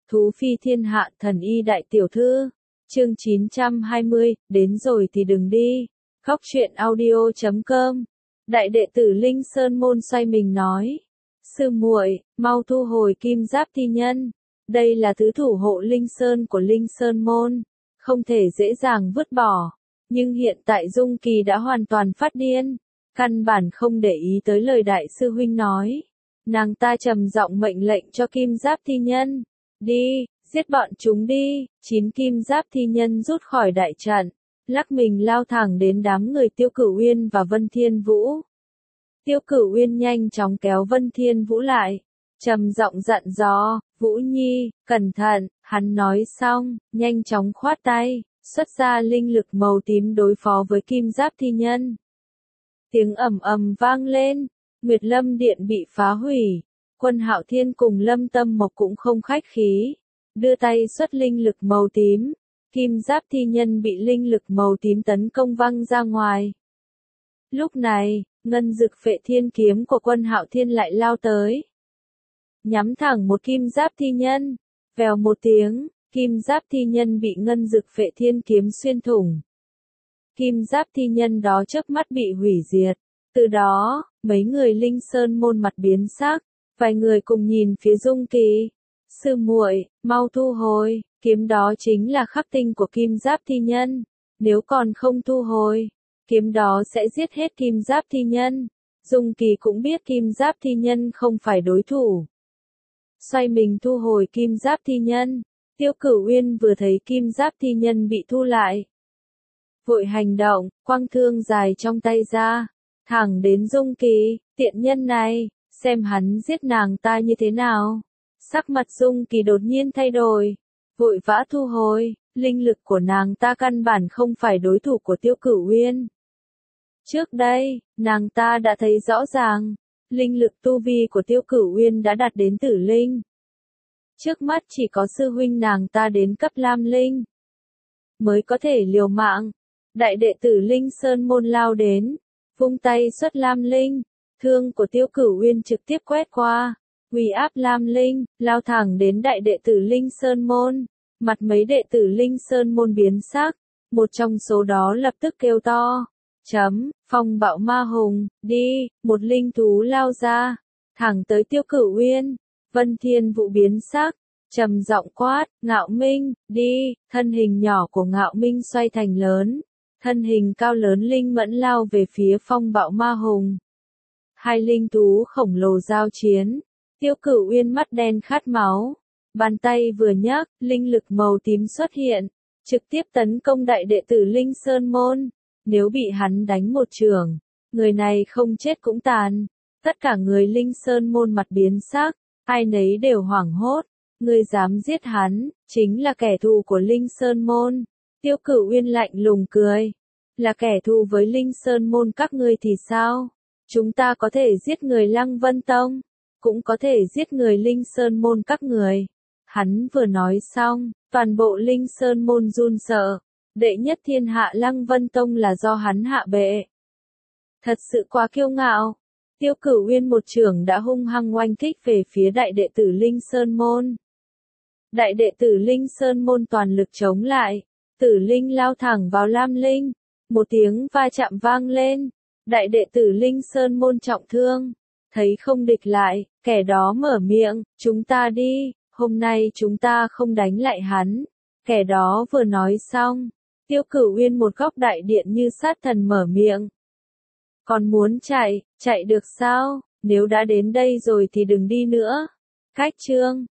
Thú phi thiên hạ thần y đại tiểu thư. Chương 920, đến rồi thì đừng đi. Khóc chuyện audio.com. Đại đệ tử Linh Sơn môn xoay mình nói: "Sư muội, mau thu hồi kim giáp thi nhân. Đây là thứ thủ hộ Linh Sơn của Linh Sơn môn, không thể dễ dàng vứt bỏ." Nhưng hiện tại Dung Kỳ đã hoàn toàn phát điên, căn bản không để ý tới lời đại sư huynh nói. Nàng ta trầm giọng mệnh lệnh cho kim giáp thi nhân: "Đi, giết bọn chúng đi." 9 kim giáp thi nhân rút khỏi đại trận, lắc mình lao thẳng đến đám người Tiêu Cửu Uyên và Vân Thiên Vũ. Tiêu Cửu Uyên nhanh chóng kéo Vân Thiên Vũ lại, trầm giọng dặn dò: "Vũ Nhi, cẩn thận." Hắn nói xong, nhanh chóng khoát tay, xuất ra linh lực màu tím đối phó với kim giáp thi nhân. Tiếng ầm ầm vang lên, Nguyệt Lâm Điện bị phá hủy. Quân Hạo Thiên cùng Lâm Tâm Mộc cũng không khách khí, đưa tay xuất linh lực màu tím. Kim giáp thi nhân bị linh lực màu tím tấn công văng ra ngoài. Lúc này, ngân dực phệ thiên kiếm của Quân Hạo Thiên lại lao tới, nhắm thẳng một kim giáp thi nhân. Vèo một tiếng, kim giáp thi nhân bị ngân dực phệ thiên kiếm xuyên thủng. Kim giáp thi nhân đó chớp mắt bị hủy diệt. Từ đó, mấy người Linh Sơn môn mặt biến sắc, vài người cùng nhìn phía Dung Kỳ. "Sư muội, mau thu hồi, kiếm đó chính là khắc tinh của kim giáp thi nhân. Nếu còn không thu hồi, kiếm đó sẽ giết hết kim giáp thi nhân." Dung Kỳ cũng biết kim giáp thi nhân không phải đối thủ, xoay mình thu hồi kim giáp thi nhân. Tiêu Cửu Uyên vừa thấy kim giáp thi nhân bị thu lại, vội hành động, quăng thương dài trong tay ra, thẳng đến Dung Kỳ. "Tiện nhân này, xem hắn giết nàng ta như thế nào." Sắc mặt Dung Kỳ đột nhiên thay đổi, vội vã thu hồi, linh lực của nàng ta căn bản không phải đối thủ của Tiêu Cửu Uyên. Trước đây, nàng ta đã thấy rõ ràng, linh lực tu vi của Tiêu Cửu Uyên đã đạt đến tử linh. Trước mắt chỉ có sư huynh nàng ta đến cấp lam linh mới có thể liều mạng. Đại đệ tử Linh Sơn môn lao đến, vung tay xuất lam linh, thương của Tiêu Cửu Uyên trực tiếp quét qua, uy áp lam linh, lao thẳng đến đại đệ tử Linh Sơn môn. Mặt mấy đệ tử Linh Sơn môn biến sắc, một trong số đó lập tức kêu to: "Phong bạo ma hùng, đi!" Một linh thú lao ra, thẳng tới Tiêu Cửu Uyên. Vân Thiên Vũ biến sắc, trầm giọng quát: "Ngạo Minh, đi!" Thân hình nhỏ của Ngạo Minh xoay thành lớn, thân hình cao lớn linh mẫn lao về phía phong bạo ma hùng. Hai linh thú khổng lồ giao chiến. Tiêu Cửu Uyên mắt đen khát máu, bàn tay vừa nhấc, linh lực màu tím xuất hiện, trực tiếp tấn công đại đệ tử Linh Sơn môn. Nếu bị hắn đánh một chưởng, người này không chết cũng tàn. Tất cả người Linh Sơn môn mặt biến sắc, ai nấy đều hoảng hốt. Người dám giết hắn, chính là kẻ thù của Linh Sơn môn. Tiêu Cửu Uyên lạnh lùng cười: "Là kẻ thù với Linh Sơn môn các ngươi thì sao? Chúng ta có thể giết người Lăng Vân Tông, cũng có thể giết người Linh Sơn môn các người." Hắn vừa nói xong, toàn bộ Linh Sơn môn run sợ. Đệ nhất thiên hạ Lăng Vân Tông là do hắn hạ bệ. Thật sự quá kiêu ngạo. Tiêu Cửu Uyên một chưởng đã hung hăng oanh kích về phía đại đệ tử Linh Sơn môn. Đại đệ tử Linh Sơn môn toàn lực chống lại, tử linh lao thẳng vào lam linh. Một tiếng va chạm vang lên, đại đệ tử Linh Sơn môn trọng thương. Thấy không địch lại, kẻ đó mở miệng: "Chúng ta đi, hôm nay chúng ta không đánh lại hắn." Kẻ đó vừa nói xong, Tiêu Cửu Uyên một góc đại điện như sát thần mở miệng: "Còn muốn chạy, chạy được sao? Nếu đã đến đây rồi thì đừng đi nữa." Cách chương